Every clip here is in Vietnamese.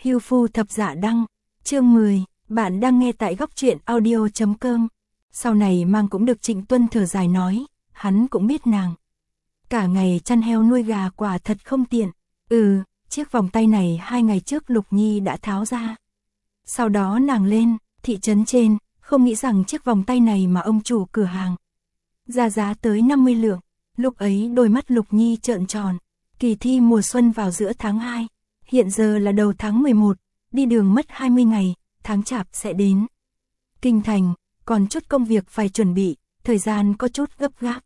Hưu phu thập dạ đăng, chương 10, bạn đang nghe tại góc truyện audio.com. Sau này Mang cũng được Trịnh Tuân thở dài nói, hắn cũng biết nàng. Cả ngày chăn heo nuôi gà quả thật không tiện. Chiếc vòng tay này 2 ngày trước Lục Nhi đã tháo ra. Sau đó nàng lên, thị trấn trên, không nghĩ rằng chiếc vòng tay này mà ông chủ cửa hàng ra giá tới 50 lượng. Lúc ấy đôi mắt Lục Nhi trợn tròn. Kỳ thi mùa xuân vào giữa tháng 2, hiện giờ là đầu tháng 11, đi đường mất 20 ngày, tháng chạp sẽ đến. Kinh thành, còn chút công việc phải chuẩn bị, thời gian có chút gấp gáp.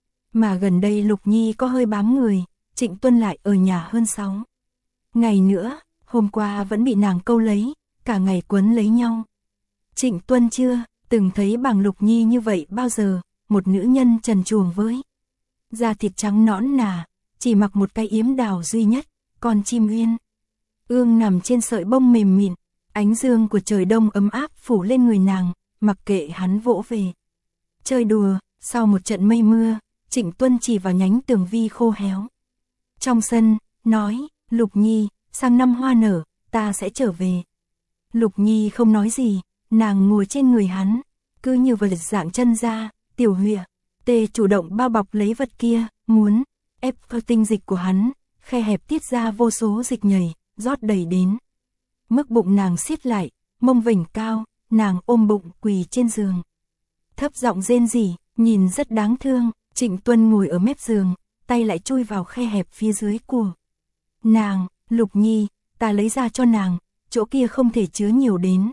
Mà gần đây Lục Nhi có hơi bám người, Trịnh Tuân lại ở nhà hơn 6 ngày nữa, hôm qua vẫn bị nàng câu lấy, cả ngày quấn lấy nhau. Trịnh Tuân chưa từng thấy bằng Lục Nhi như vậy bao giờ, một nữ nhân trần truồng với da thịt trắng nõn nà, chỉ mặc một cái yếm đào duy nhất, con chim uyên ương nằm trên sợi bông mềm mịn, ánh dương của trời đông ấm áp phủ lên người nàng, mặc kệ hắn vỗ về chơi đùa. Sau một trận mây mưa, Trịnh Tuân chỉ vào nhánh tường vi khô héo trong sân, nói, Lục Nhi, sang năm hoa nở, ta sẽ trở về. Lục Nhi không nói gì, nàng ngồi trên người hắn, cứ như vật dạng chân ra, tiểu huệ, tê chủ động bao bọc lấy vật kia, muốn ép tinh dịch của hắn, khe hẹp tiết ra vô số dịch nhầy, rót đầy đến mức bụng nàng siết lại, mông vểnh cao, nàng ôm bụng quỳ trên giường, thấp giọng rên rỉ, nhìn rất đáng thương. Trịnh Tuân ngồi ở mép giường, tay lại chui vào khe hẹp phía dưới của nàng. Lục Nhi, ta lấy ra cho nàng, chỗ kia không thể chứa nhiều đến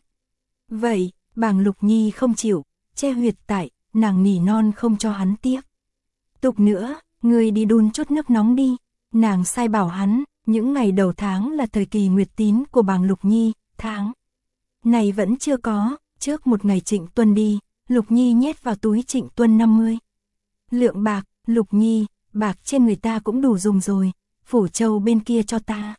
vậy. Bàng Lục Nhi không chịu, che huyệt tại, nàng nỉ non không cho hắn tiếp tục nữa, ngươi đi đun chút nước nóng đi. Nàng sai bảo hắn, những ngày đầu tháng là thời kỳ nguyệt tín của Bàng Lục Nhi, tháng này vẫn chưa có. Trước một ngày Trịnh Tuân đi, Lục Nhi nhét vào túi Trịnh Tuân 50 lượng bạc. Lục Nhi, bạc trên người ta cũng đủ dùng rồi, Phủ Châu bên kia cho ta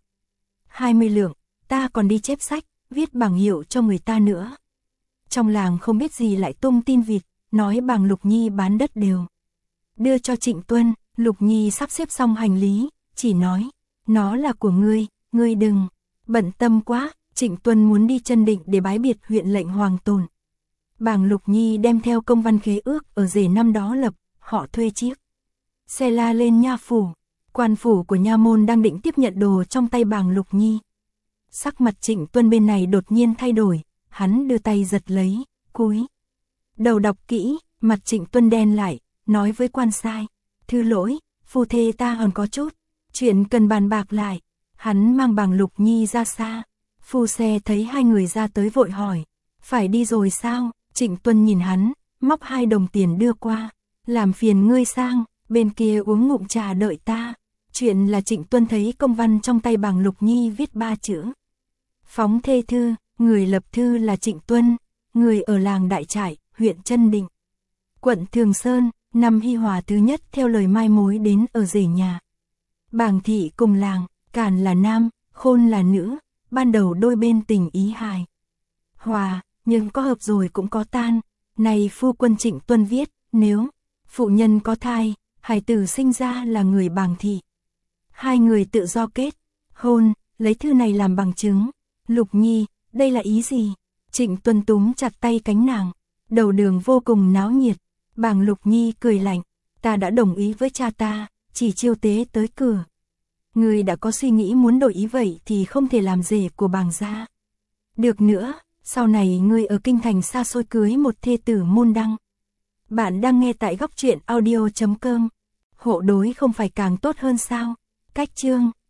20 lượng, ta còn đi chép sách, viết bảng hiệu cho người ta nữa. Trong làng không biết gì lại tung tin vịt, nói Bàng Lục Nhi bán đất đều đưa cho Trịnh Tuân. Lục Nhi sắp xếp xong hành lý, chỉ nói, nó là của ngươi đừng bận tâm quá. Trịnh Tuân muốn đi Chân Định để bái biệt huyện lệnh Hoàng Tồn. Bàng Lục Nhi đem theo công văn khế ước ở rể năm đó lập, họ thuê chiếc xe la lên nha phủ. Quan phủ của nha môn đang định tiếp nhận đồ trong tay Bàng Lục Nhi. Sắc mặt Trịnh Tuân bên này đột nhiên thay đổi, hắn đưa tay giật lấy, cúi đầu đọc kỹ, mặt Trịnh Tuân đen lại, nói với quan sai, thư lỗi, phu thê ta còn có chút chuyện cần bàn bạc lại. Hắn mang Bàng Lục Nhi ra xa. Phu xe thấy hai người ra tới vội hỏi, phải đi rồi sao? Trịnh Tuân nhìn hắn, móc 2 đồng tiền đưa qua, làm phiền ngươi sang bên kia uống ngụm trà đợi ta. Chuyện là Trịnh Tuân thấy công văn trong tay Bàng Lục Nhi viết 3 chữ, phóng thê thư. Người lập thư là Trịnh Tuân, người ở làng Đại Trại, huyện Chân Định, quận Thường Sơn. Năm Hy Hòa thứ nhất theo lời mai mối đến ở rể nhà Bàng thị cùng làng, Càn là nam, Khôn là nữ. Ban đầu đôi bên tình ý hài hòa, nhưng có hợp rồi cũng có tan. Này phu quân Trịnh Tuân viết, nếu phụ nhân có thai, hài tử sinh ra là người Bàng thị, 2 người tự do kết hôn, lấy thư này làm bằng chứng. Lục Nhi, đây là ý gì? Trịnh Tuân túm chặt tay cánh nàng, đầu đường vô cùng náo nhiệt. Bàng Lục Nhi cười lạnh, ta đã đồng ý với cha ta, chỉ chiêu tế tới cửa. Ngươi đã có suy nghĩ muốn đổi ý vậy thì không thể làm rể của Bàng gia được nữa. Sau này ngươi ở kinh thành xa xôi cưới một thê tử môn đăng. Bạn đang nghe tại góc truyện audio.com. Hộ đối không phải càng tốt hơn sao? Cách chương